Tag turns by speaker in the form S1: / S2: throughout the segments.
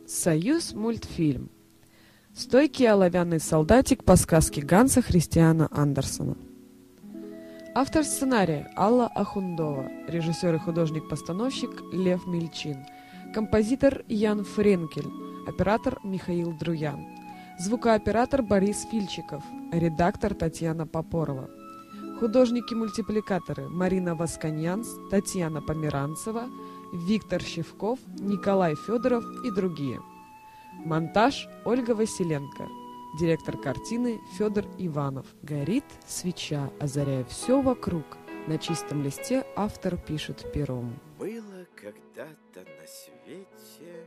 S1: Союз мультфильм. Стойкий оловянный солдатик по сказке Ганса Христиана Андерсена. Автор сценария Алла Ахундова, режиссер и художник-постановщик Лев Мельчин, композитор Ян Френкель, оператор Михаил Друян, звукооператор Борис Фильчиков, редактор Татьяна Попорова. Художники-мультипликаторы Марина Восканьянс, Татьяна Померанцева, Виктор Щевков, Николай Федоров и другие. Монтаж Ольга Василенко. Директор картины Федор Иванов. Горит свеча, озаряя все вокруг. На чистом листе автор пишет пером.
S2: Было когда-то на свете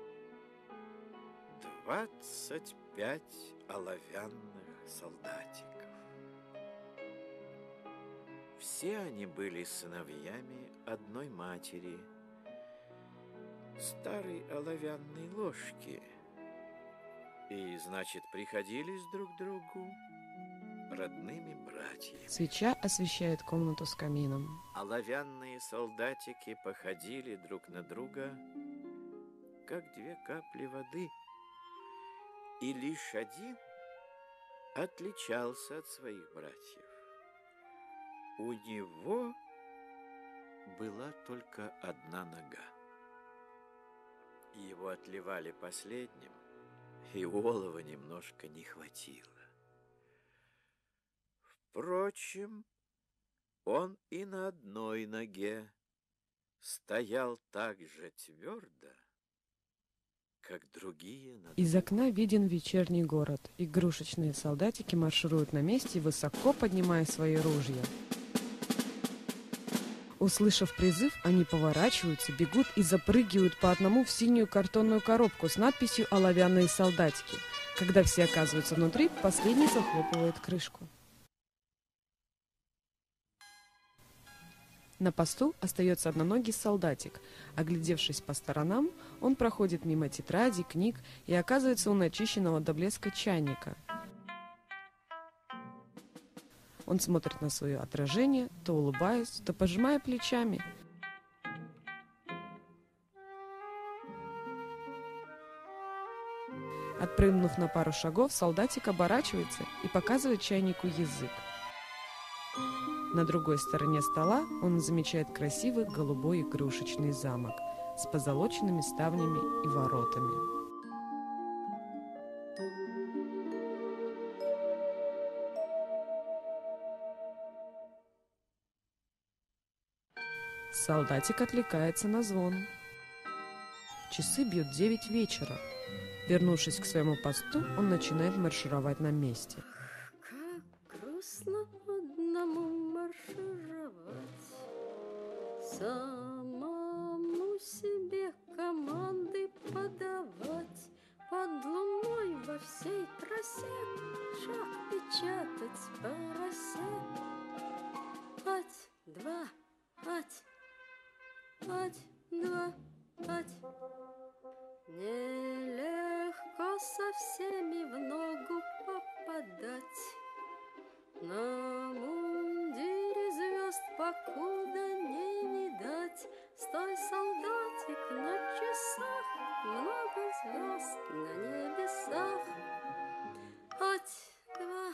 S2: 25 оловянных солдатиков. Все они были сыновьями одной матери, старой оловянной ложки, и, значит, приходились друг другу родными братьями.
S1: Свеча освещает комнату с камином.
S2: Оловянные солдатики походили друг на друга, как две капли воды, и лишь один отличался от своих братьев. У него была только одна нога. Его отливали последним, и олова немножко не хватило. Впрочем, он и на одной ноге стоял так же твердо, как другие на другой.
S1: Из окна виден вечерний город. Игрушечные солдатики маршируют на месте, высоко поднимая свои ружья. Услышав призыв, они поворачиваются, бегут и запрыгивают по одному в синюю картонную коробку с надписью «Оловянные солдатики». Когда все оказываются внутри, последний захлопывает крышку. На посту остается одноногий солдатик. Оглядевшись по сторонам, он проходит мимо тетради, книг и оказывается у начищенного до блеска чайника. Он смотрит на свое отражение, то улыбаясь, то пожимая плечами. Отпрыгнув на пару шагов, солдатик оборачивается и показывает чайнику язык. На другой стороне стола он замечает красивый голубой игрушечный замок с позолоченными ставнями и воротами. Солдатик отвлекается на звон. Часы бьют 9 вечера. Вернувшись к своему посту, он начинает маршировать на месте.
S3: Как грустно одному маршировать, самому себе команды подавать, под луной во всей красе шаг печатать по росе. Ать, два, ать, ать, два, ать. Нелегко со всеми в ногу попадать. На мундире звезд покуда не видать. Стой, солдатик, на часах много звезд на небесах. Ать, два,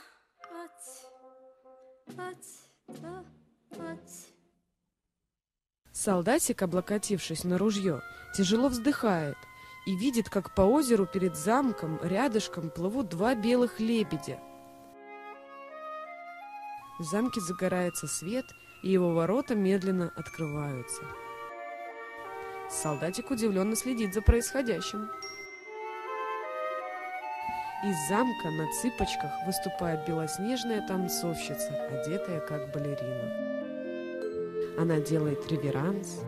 S3: ать, два, ать.
S1: Солдатик, облокотившись на ружье, тяжело вздыхает и видит, как по озеру перед замком рядышком плывут два белых лебедя. В замке загорается свет, и его ворота медленно открываются. Солдатик удивленно следит за происходящим. Из замка на цыпочках выступает белоснежная танцовщица, одетая как балерина. Она делает реверанс,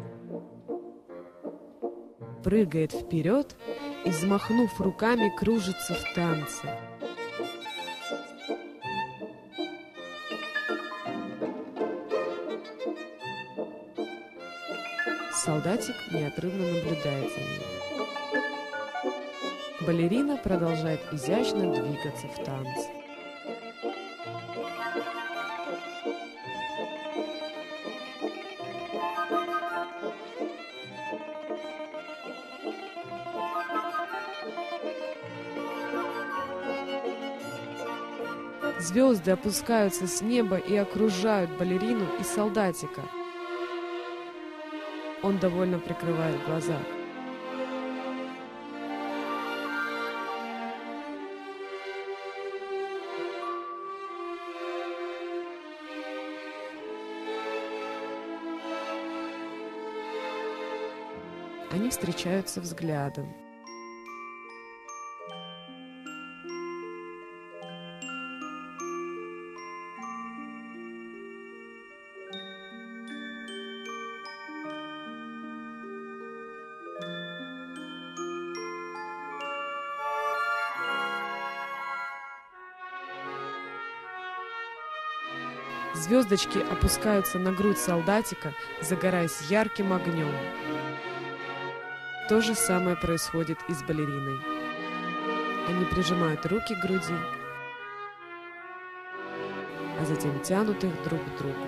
S1: прыгает вперед и, взмахнув руками, кружится в танце. Солдатик неотрывно наблюдает за ней. Балерина продолжает изящно двигаться в танце. Звезды опускаются с неба и окружают балерину и солдатика. Он довольно прикрывает глаза. Они встречаются взглядом. Звездочки опускаются на грудь солдатика, загораясь ярким огнем. То же самое происходит и с балериной. Они прижимают руки к груди, а затем тянут их друг к другу.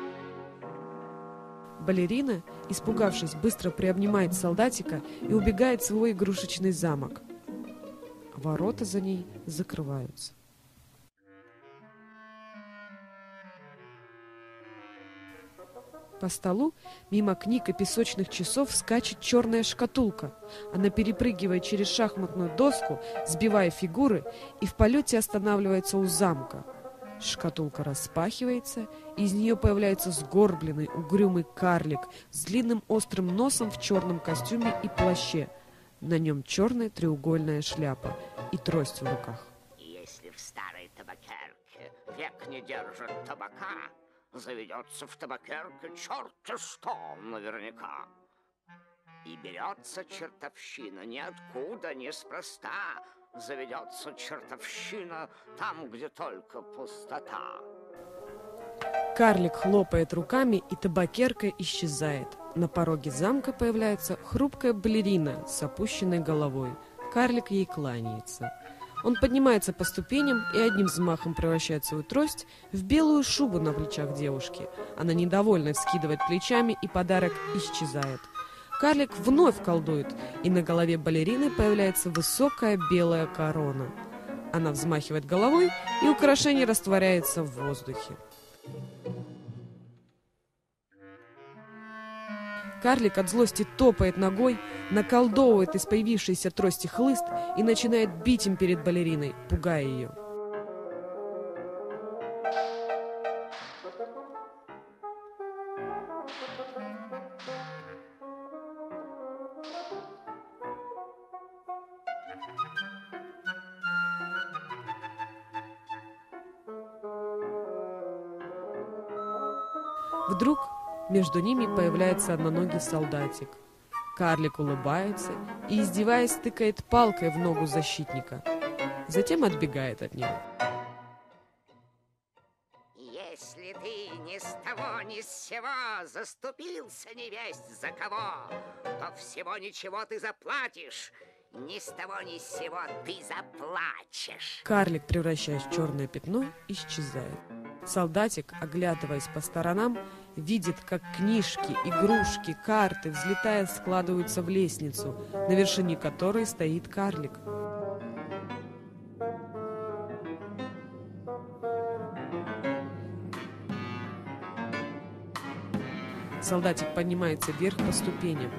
S1: Балерина, испугавшись, быстро приобнимает солдатика и убегает в свой игрушечный замок. Ворота за ней закрываются. По столу, мимо книг и песочных часов, скачет черная шкатулка. Она перепрыгивает через шахматную доску, сбивая фигуры, и в полете останавливается у замка. Шкатулка распахивается, и из нее появляется сгорбленный, угрюмый карлик с длинным острым носом в черном костюме и плаще. На нем черная треугольная шляпа и трость в руках.
S4: Если в старой табакерке век не держит табака, заведется в табакерке черт-то что наверняка. И берется чертовщина ниоткуда, неспроста. Заведется чертовщина там, где только пустота.
S1: Карлик хлопает руками, и табакерка исчезает. На пороге замка появляется хрупкая балерина с опущенной головой. Карлик ей кланяется. Он поднимается по ступеням и одним взмахом превращает свою трость в белую шубу на плечах девушки. Она недовольно вскидывает плечами, и подарок исчезает. Карлик вновь колдует, и на голове балерины появляется высокая белая корона. Она взмахивает головой, и украшение растворяется в воздухе. Карлик от злости топает ногой, наколдовывает из появившейся трости хлыст и начинает бить им перед балериной, пугая ее. Вдруг между ними появляется одноногий солдатик. Карлик улыбается и, издеваясь, тыкает палкой в ногу защитника. Затем отбегает от него.
S4: Если ты ни с того ни с сего заступился невесть за кого, то всего ничего ты заплатишь. Ни с того ни с сего ты заплачешь.
S1: Карлик, превращаясь в черное пятно, исчезает. Солдатик, оглядываясь по сторонам, видит, как книжки, игрушки, карты, взлетая, складываются в лестницу, на вершине которой стоит карлик. Солдатик поднимается вверх по ступеням.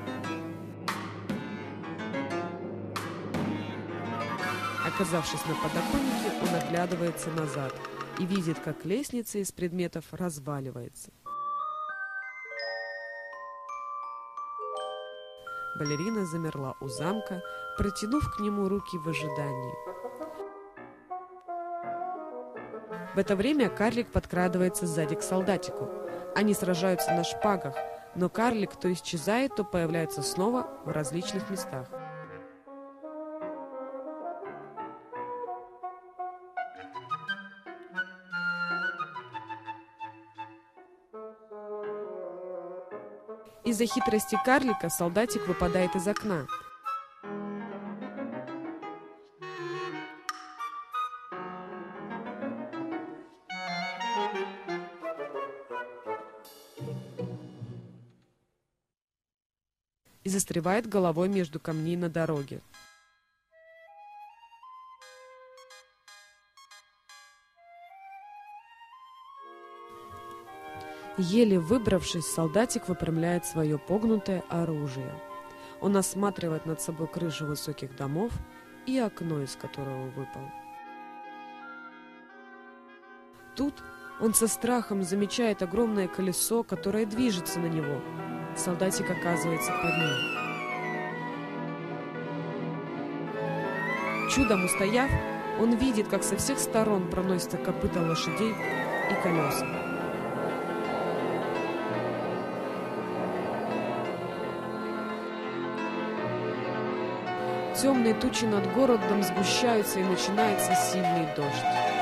S1: Оказавшись на подоконнике, он оглядывается назад и видит, как лестница из предметов разваливается. Балерина замерла у замка, протянув к нему руки в ожидании. В это время карлик подкрадывается сзади к солдатику. Они сражаются на шпагах, но карлик то исчезает, то появляется снова в различных местах. Из-за хитрости карлика солдатик выпадает из окна. И застревает головой между камней на дороге. Еле выбравшись, солдатик выпрямляет свое погнутое оружие. Он осматривает над собой крышу высоких домов и окно, из которого выпал. Тут он со страхом замечает огромное колесо, которое движется на него. Солдатик оказывается под ним. Чудом устояв, он видит, как со всех сторон проносятся копыта лошадей и колеса. Темные тучи над городом сгущаются, и начинается сильный дождь.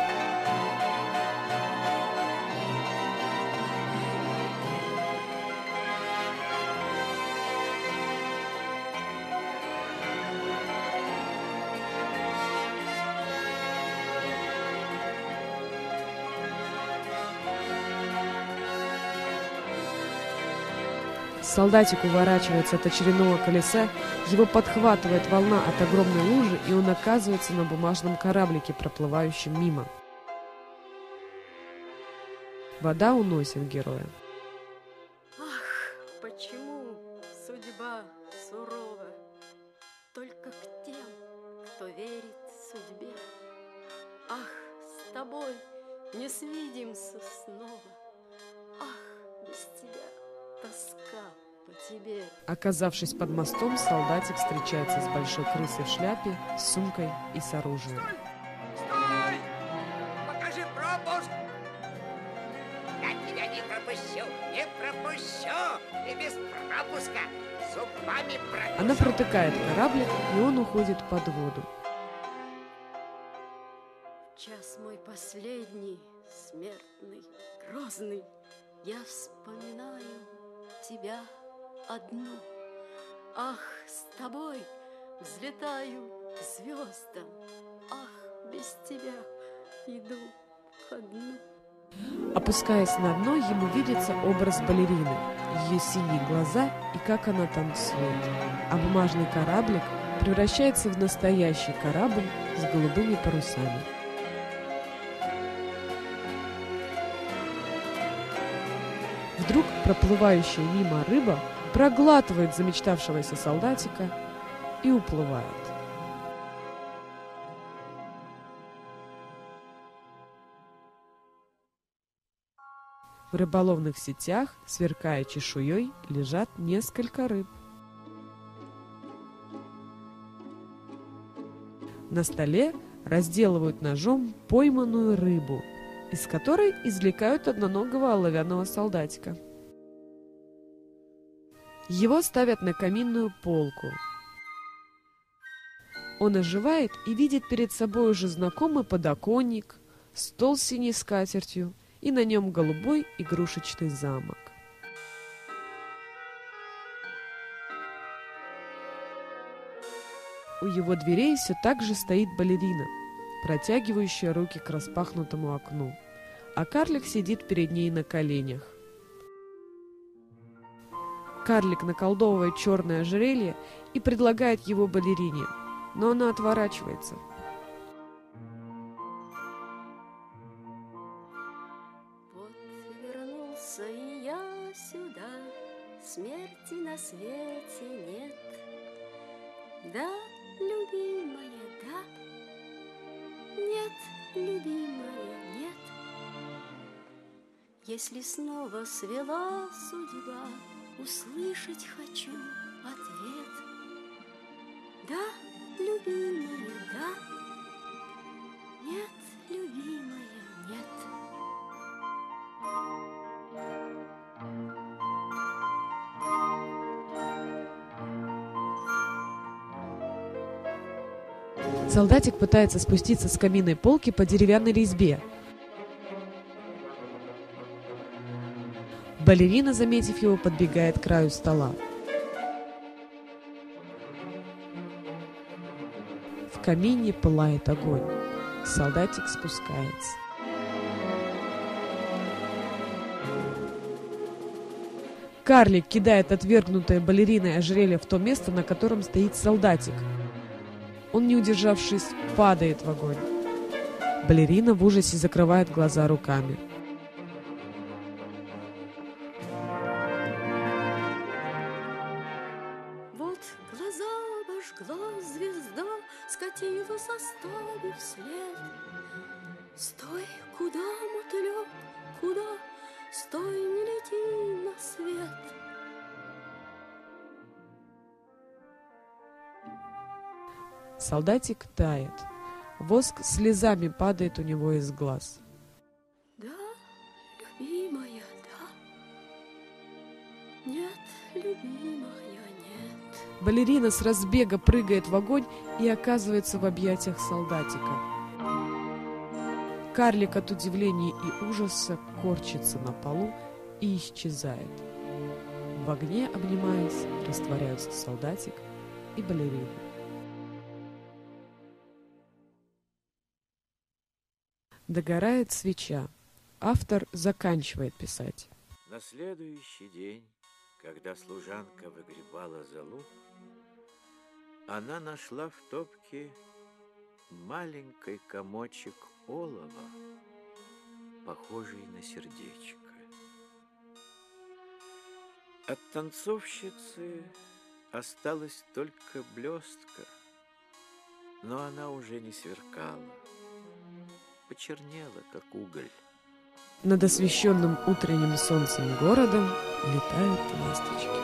S1: Солдатик уворачивается от очередного колеса, его подхватывает волна от огромной лужи, и он оказывается на бумажном кораблике, проплывающем мимо. Вода уносит героя.
S3: Ах, почему судьба сурова только к тем, кто верит судьбе? Ах, с тобой не свидимся снова. Ах, без тебя тоска по тебе.
S1: Оказавшись под мостом, солдатик встречается с большой крысой в шляпе, с сумкой и с оружием.
S4: Стой! Покажи пропуск! Я тебя не пропущу, не пропущу! И без пропуска зубами прокушу.
S1: Она протыкает кораблик, и он уходит под воду.
S3: Час мой последний, смертный, грозный, я вспоминаю тебя одну. Ах, с тобой взлетаю к звездам. Ах, без тебя иду ко дну.
S1: Опускаясь на дно, ему видится образ балерины, ее синие глаза и как она танцует. А бумажный кораблик превращается в настоящий корабль с голубыми парусами. Вдруг проплывающая мимо рыба проглатывает замечтавшегося солдатика и уплывает. В рыболовных сетях, сверкая чешуей, лежат несколько рыб. На столе разделывают ножом пойманную рыбу, из которой извлекают одноногого оловянного солдатика. Его ставят на каминную полку. Он оживает и видит перед собой уже знакомый подоконник, стол с синей скатертью и на нем голубой игрушечный замок. У его дверей все так же стоит балерина, протягивающая руки к распахнутому окну, а карлик сидит перед ней на коленях. Карлик наколдовывает черное ожерелье и предлагает его балерине, но она отворачивается.
S3: Вот вернулся и я сюда, смерти на свете нет. Да, любимая, да, нет, любимая, нет. Если снова свела судьба, услышать хочу ответ. Да, любимая, да, нет, любимая, нет.
S1: Солдатик пытается спуститься с каминной полки по деревянной резьбе. Балерина, заметив его, подбегает к краю стола. В камине пылает огонь. Солдатик спускается. Карлик кидает отвергнутое балериной ожерелье в то место, на котором стоит солдатик. Он, не удержавшись, падает в огонь. Балерина в ужасе закрывает глаза руками.
S3: Вот глаза обожгла звезда, скатилась, оставив след. Стой, куда, мотылек, куда? Стой, не лети на свет.
S1: Солдатик тает. Воск слезами падает у него из глаз.
S3: Да, любимая, да. Нет, любимая, нет.
S1: Балерина с разбега прыгает в огонь и оказывается в объятиях солдатика. Карлик от удивления и ужаса корчится на полу и исчезает. В огне, обнимаясь, растворяются солдатик и балерина. Догорает свеча. Автор заканчивает писать.
S2: На следующий день, когда служанка выгребала золу, она нашла в топке маленький комочек олова, похожий на сердечко. От танцовщицы осталась только блестка, но она уже не сверкала, почернела, как уголь.
S1: Над освещенным утренним солнцем городом летают ласточки.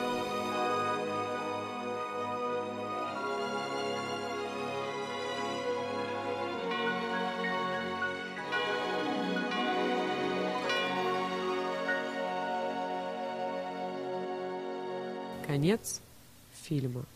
S1: Конец фильма.